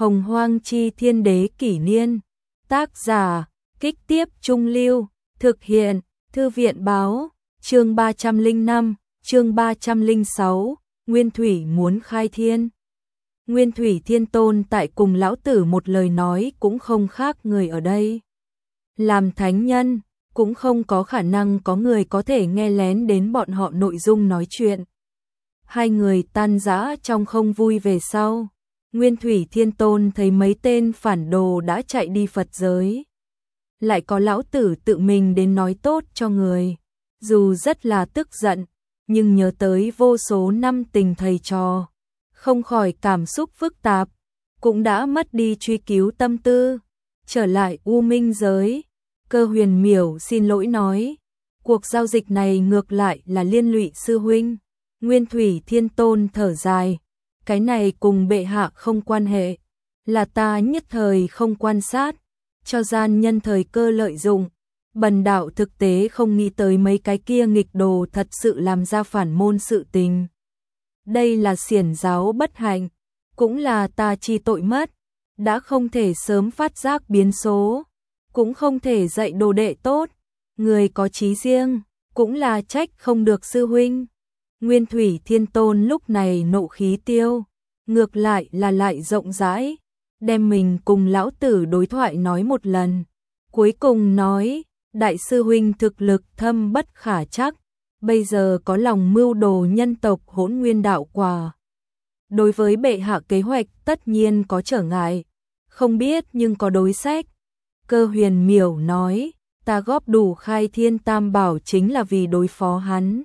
Hồng Hoang Chi Thiên Đế Kỷ Niên. Tác giả, Kích Tiếp Trung Lưu. Thực hiện, Thư viện Báo. Chương 305, chương 306, Nguyên Thủy muốn khai thiên. Nguyên Thủy Thiên Tôn tại cùng lão tử một lời nói cũng không khác người ở đây. Làm thánh nhân, cũng không có khả năng có người có thể nghe lén đến bọn họ nội dung nói chuyện. Hai người tan rã trong không vui về sau. Nguyên Thủy Thiên Tôn thấy mấy tên phản đồ đã chạy đi Phật giới. Lại có lão tử tự mình đến nói tốt cho người. Dù rất là tức giận, nhưng nhớ tới vô số năm tình thầy trò, không khỏi cảm xúc phức tạp, cũng đã mất đi truy cứu tâm tư. Trở lại U Minh giới, Cơ Huyền Miểu xin lỗi nói, cuộc giao dịch này ngược lại là liên lụy sư huynh. Nguyên Thủy Thiên Tôn thở dài, cái này cùng bệ hạ không quan hệ, là ta nhất thời không quan sát, cho gian nhân thời cơ lợi dụng. Bần đạo thực tế không nghĩ tới mấy cái kia nghịch đồ thật sự làm ra phản môn sự tình. Đây là xiển giáo bất hạnh, cũng là ta chi tội mất, đã không thể sớm phát giác biến số, cũng không thể dạy đồ đệ tốt, người có chí riêng, cũng là trách không được sư huynh. Nguyên Thủy Thiên Tôn lúc này nộ khí tiêu, ngược lại là lại rộng rãi, đem mình cùng lão tử đối thoại nói một lần, cuối cùng nói, đại sư huynh thực lực thâm bất khả trắc, bây giờ có lòng mưu đồ nhân tộc Hỗn Nguyên đạo quả. Đối với bệ hạ kế hoạch tất nhiên có trở ngại, không biết nhưng có đối sách. Cơ Huyền Miểu nói, ta góp đủ khai thiên tam bảo chính là vì đối phó hắn.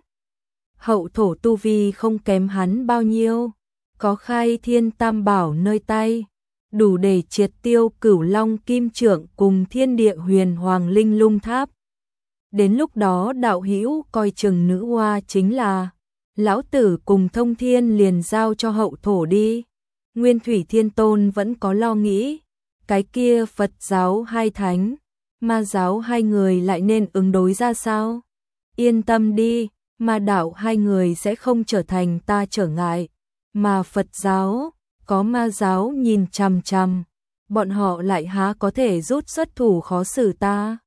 Hậu thổ tu vi không kém hắn bao nhiêu, có khai thiên tam bảo nơi tay, đủ để triệt tiêu Cửu Long Kim Trượng cùng Thiên Địa Huyền Hoàng Linh Lung Tháp. Đến lúc đó đạo hữu coi chừng nữ hoa chính là, lão tử cùng Thông Thiên liền giao cho hậu thổ đi. Nguyên Thủy Thiên Tôn vẫn có lo nghĩ, cái kia Phật giáo hai thánh, ma giáo hai người lại nên ứng đối ra sao? Yên tâm đi, ma đạo hai người sẽ không trở thành ta trở ngại, mà Phật giáo, có ma giáo nhìn chằm chằm, bọn họ lại há có thể rút xuất thủ khó xử ta.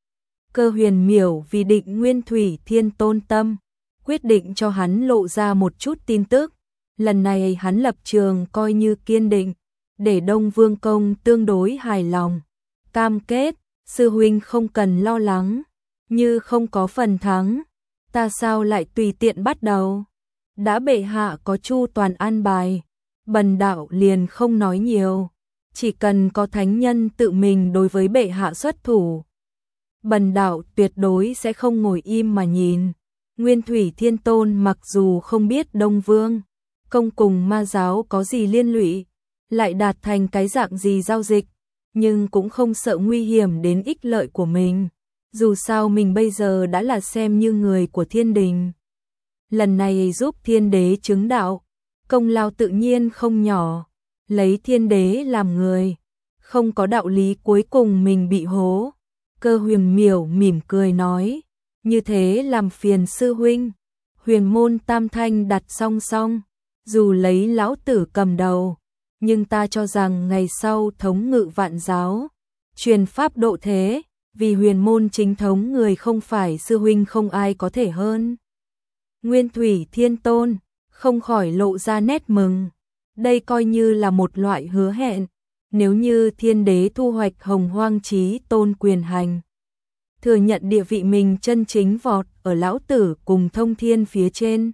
Cơ Huyền Miểu vì định Nguyên Thủy Thiên Tôn tâm, quyết định cho hắn lộ ra một chút tin tức. Lần này hắn lập trường coi như kiên định, để Đông Vương Công tương đối hài lòng. Cam kết, sư huynh không cần lo lắng, như không có phần thắng, ta sao lại tùy tiện bắt đầu. Đã bệ hạ có chu toàn an bài, bần đạo liền không nói nhiều, chỉ cần có thánh nhân tự mình đối với bệ hạ xuất thủ, bần đạo tuyệt đối sẽ không ngồi im mà nhìn. Nguyên Thủy Thiên Tôn mặc dù không biết Đông Vương Công cùng ma giáo có gì liên lụy, lại đạt thành cái dạng gì giao dịch, nhưng cũng không sợ nguy hiểm đến ích lợi của mình. Dù sao mình bây giờ đã là xem như người của thiên đình. Lần này giúp thiên đế chứng đạo, công lao tự nhiên không nhỏ, lấy thiên đế làm người, không có đạo lý cuối cùng mình bị hố. Cơ Huyền Miểu mỉm cười nói, như thế làm phiền sư huynh. Huyền môn tam thanh đặt song song, dù lấy lão tử cầm đầu, nhưng ta cho rằng ngày sau thống ngự vạn giáo, truyền pháp độ thế, vì huyền môn chính thống người không phải sư huynh không ai có thể hơn. Nguyên Thủy Thiên Tôn không khỏi lộ ra nét mừng, đây coi như là một loại hứa hẹn, nếu như thiên đế thu hoạch Hồng Hoang Chí Tôn quyền hành, thừa nhận địa vị mình chân chính vọt ở lão tử cùng Thông Thiên phía trên.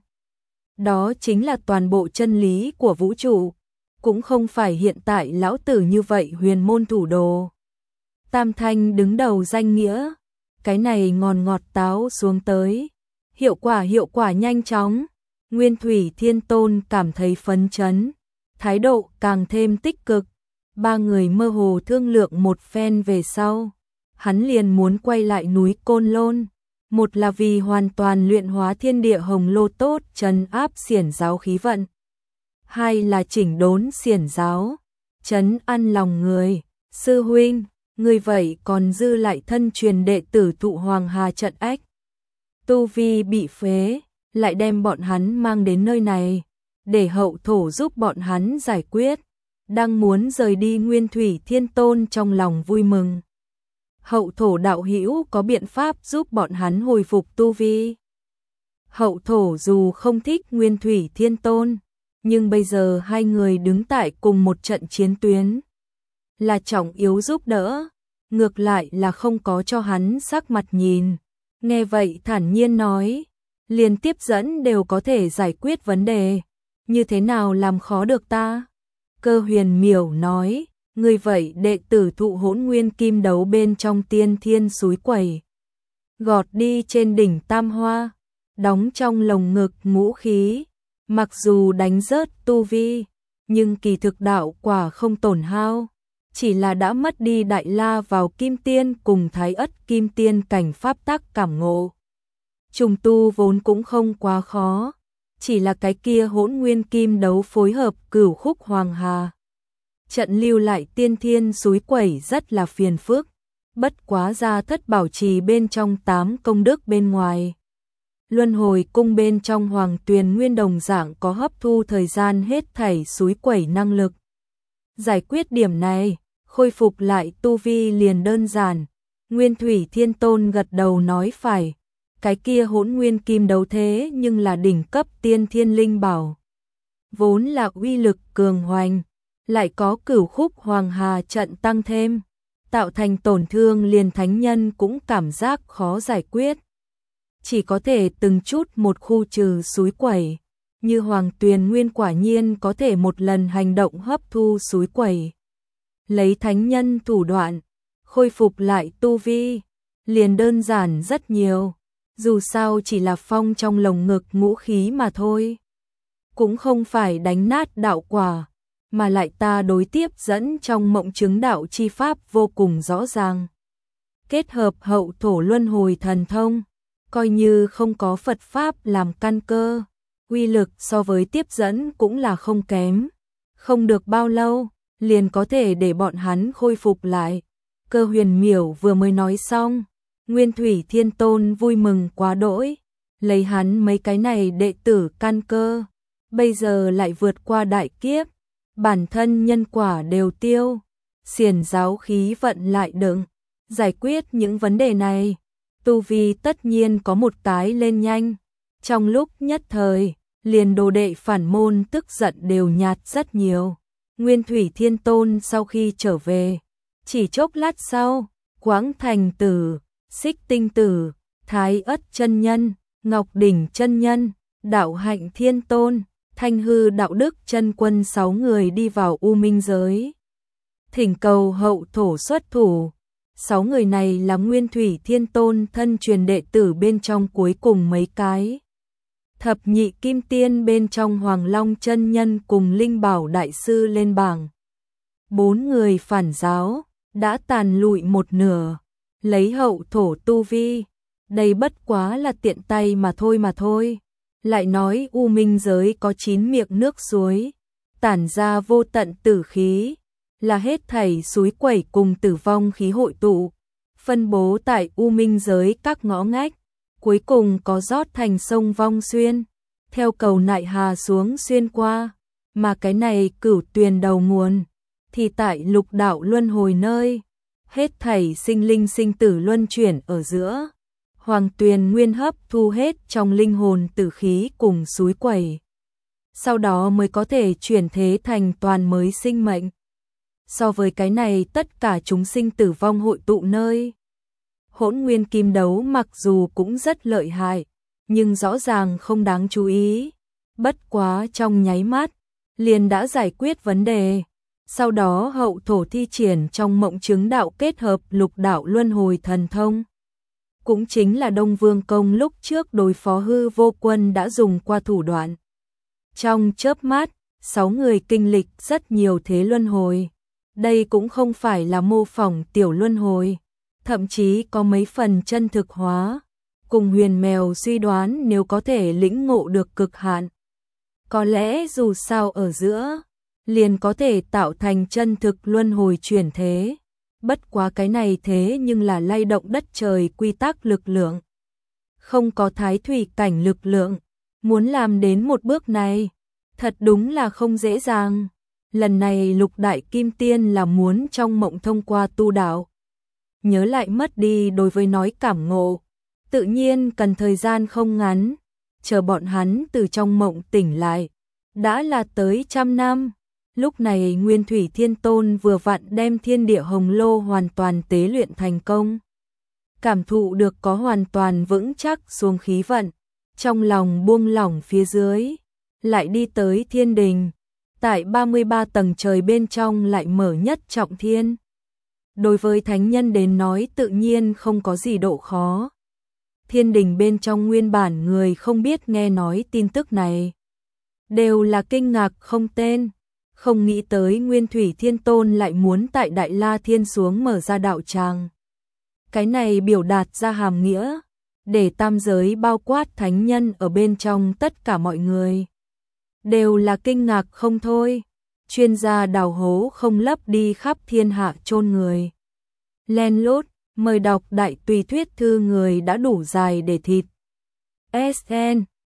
Đó chính là toàn bộ chân lý của vũ trụ, cũng không phải hiện tại lão tử như vậy huyền môn thủ đồ. Tam thanh đứng đầu danh nghĩa, cái này ngọt táo xuống tới, hiệu quả nhanh chóng. Nguyên Thủy Thiên Tôn cảm thấy phấn chấn, thái độ càng thêm tích cực. Ba người mơ hồ thương lượng một phen về sau, hắn liền muốn quay lại núi Côn Lôn, một là vì hoàn toàn luyện hóa thiên địa hồng lô tốt trấn áp xiển giáo khí vận, hai là chỉnh đốn xiển giáo, trấn an lòng người. Sư huynh, người vậy còn dư lại thân truyền đệ tử Thụ Hoàng Hà Trận Ách, tu vi bị phế, lại đem bọn hắn mang đến nơi này, để hậu thổ giúp bọn hắn giải quyết. đang muốn rời đi Nguyên Thủy Thiên Tôn trong lòng vui mừng. Hậu thổ đạo hữu có biện pháp giúp bọn hắn hồi phục tu vi. Hậu thổ dù không thích Nguyên Thủy Thiên Tôn, nhưng bây giờ hai người đứng tại cùng một trận chiến tuyến, là trọng yếu giúp đỡ, ngược lại là không có cho hắn sắc mặt nhìn. Nghe vậy thản nhiên nói, liền tiếp dẫn đều có thể giải quyết vấn đề, như thế nào làm khó được ta? Cơ Huyền Miểu nói, người vậy đệ tử thụ Hỗn Nguyên Kim Đấu bên trong Tiên Thiên suối quẩy, gọt đi trên đỉnh Tam Hoa, đóng trong lồng ngực ngũ khí, mặc dù đánh rớt tu vi, nhưng kỳ thực đạo quả không tổn hao, chỉ là đã mất đi Đại La vào Kim Tiên cùng Thái Ất Kim Tiên cảnh pháp tắc cảm ngộ. Trùng tu vốn cũng không quá khó, chỉ là cái kia Hỗn Nguyên Kim Đấu phối hợp Cửu Khúc Hoàng Hà, trận lưu lại Tiên Thiên suối quẩy rất là phiền phức, bất quá ra Thất Bảo Trì bên trong 8 công đức bên ngoài. Luân hồi cung bên trong Hoàng Tuyền Nguyên đồng dạng có hấp thu thời gian hết thảy suối quẩy năng lực. Giải quyết điểm này, khôi phục lại tu vi liền đơn giản. Nguyên Thủy Thiên Tôn gật đầu nói phải, cái kia Hỗn Nguyên Kim Đấu thế nhưng là đỉnh cấp tiên thiên linh bảo. Vốn là uy lực cường hoành, lại có Cửu Khúc Hoàng Hà trận tăng thêm, tạo thành tổn thương liền thánh nhân cũng cảm giác khó giải quyết. Chỉ có thể từng chút một khu trừ suối quẩy, như Hoàng Tuyền Nguyên quả nhiên có thể một lần hành động hấp thu suối quẩy. Lấy thánh nhân thủ đoạn, khôi phục lại tu vi, liền đơn giản rất nhiều, dù sao chỉ là phong trong lồng ngực ngũ khí mà thôi. Cũng không phải đánh nát đạo quả, mà lại ta đối tiếp dẫn trong mộng chứng đạo chi pháp vô cùng rõ ràng. Kết hợp hậu thổ luân hồi thần thông, coi như không có Phật Pháp làm căn cơ, uy lực so với tiếp dẫn cũng là không kém. Không được bao lâu, liền có thể để bọn hắn khôi phục lại. Cơ Huyền Miểu vừa mới nói xong, Nguyên Thủy Thiên Tôn vui mừng quá đỗi, lấy hắn mấy cái này đệ tử căn cơ, bây giờ lại vượt qua đại kiếp, bản thân nhân quả đều tiêu, xiển giáo khí vận lại đựng, giải quyết những vấn đề này, tu vi tất nhiên có một cái lên nhanh. Trong lúc nhất thời, liền đồ đệ phản môn tức giận đều nhạt rất nhiều. Nguyên Thủy Thiên Tôn sau khi trở về, chỉ chốc lát sau, Quảng Thành Tử, Xích Tinh Tử, Thái Ất chân nhân, Ngọc Đỉnh chân nhân, Đạo Hạnh Thiên Tôn, Thanh Hư Đạo Đức chân quân 6 người đi vào U Minh giới, thỉnh cầu hậu thổ xuất thủ. 6 người này là Nguyên Thủy Thiên Tôn thân truyền đệ tử bên trong cuối cùng mấy cái. Thập nhị kim tiên bên trong Hoàng Long chân nhân cùng Linh Bảo đại sư lên bảng. 4 người phản giáo, đã tàn lụi một nửa, lấy hậu thổ tu vi, đây bất quá là tiện tay mà thôi. Lại nói U Minh giới có 9 miệng nước suối, tản ra vô tận tử khí, là hết thảy suối quẩy cùng tử vong khí hội tụ, phân bố tại U Minh giới các ngõ ngách, cuối cùng có rót thành sông Vong Xuyên, theo cầu Nại Hà xuống xuyên qua, mà cái này Cửu Tuyền đầu nguồn, thì tại lục đạo luân hồi nơi, hết thảy sinh linh sinh tử luân chuyển ở giữa, Hoàng Tuyền nguyên hấp thu hết trong linh hồn tử khí cùng suối quẩy, sau đó mới có thể chuyển thế thành toàn mới sinh mệnh. So với cái này tất cả chúng sinh tử vong hội tụ nơi, Hỗn Nguyên Kim Đấu mặc dù cũng rất lợi hại, nhưng rõ ràng không đáng chú ý, bất quá trong nháy mắt, liền đã giải quyết vấn đề. Sau đó hậu thổ thi triển trong mộng chứng đạo kết hợp lục đạo luân hồi thần thông, cũng chính là Đông Vương Công lúc trước đối phó Hư Vô Quân đã dùng qua thủ đoạn. Trong chớp mắt, 6 người kinh lịch rất nhiều thế luân hồi. Đây cũng không phải là mô phỏng tiểu luân hồi, thậm chí có mấy phần chân thực hóa, cùng Huyền Mèo suy đoán nếu có thể lĩnh ngộ được cực hạn. Có lẽ dù sao ở giữa, liền có thể tạo thành chân thực luân hồi chuyển thế. Bất quá cái này thế nhưng là lay động đất trời quy tắc lực lượng. Không có thái thủy cảnh lực lượng, muốn làm đến một bước này, thật đúng là không dễ dàng. lần này Lục Đại Kim Tiên là muốn trong mộng thông qua tu đạo, nhớ lại mất đi đối với nói cảm ngộ, tự nhiên cần thời gian không ngắn, chờ bọn hắn từ trong mộng tỉnh lại, đã là tới 100 năm. Lúc này Nguyên Thủy Thiên Tôn vừa vặn đem Thiên Địa Hồng Lô hoàn toàn tế luyện thành công. Cảm thụ được có hoàn toàn vững chắc xuống khí vận, trong lòng buông lỏng phía dưới, lại đi tới thiên đình, tại 33 tầng trời bên trong lại mở nhất trọng thiên. Đối với thánh nhân đến nói tự nhiên không có gì độ khó. Thiên đình bên trong nguyên bản người không biết nghe nói tin tức này, đều là kinh ngạc không tên, không nghĩ tới Nguyên Thủy Thiên Tôn lại muốn tại Đại La Thiên xuống mở ra đạo tràng. Cái này biểu đạt ra hàm nghĩa, để tam giới bao quát thánh nhân ở bên trong tất cả mọi người, đều là kinh ngạc không thôi. Chuyên gia đào hố không lấp đi khắp thiên hạ chôn người. Len lút, mời đọc đại tùy thuyết thư người đã đủ dài để thịt. SN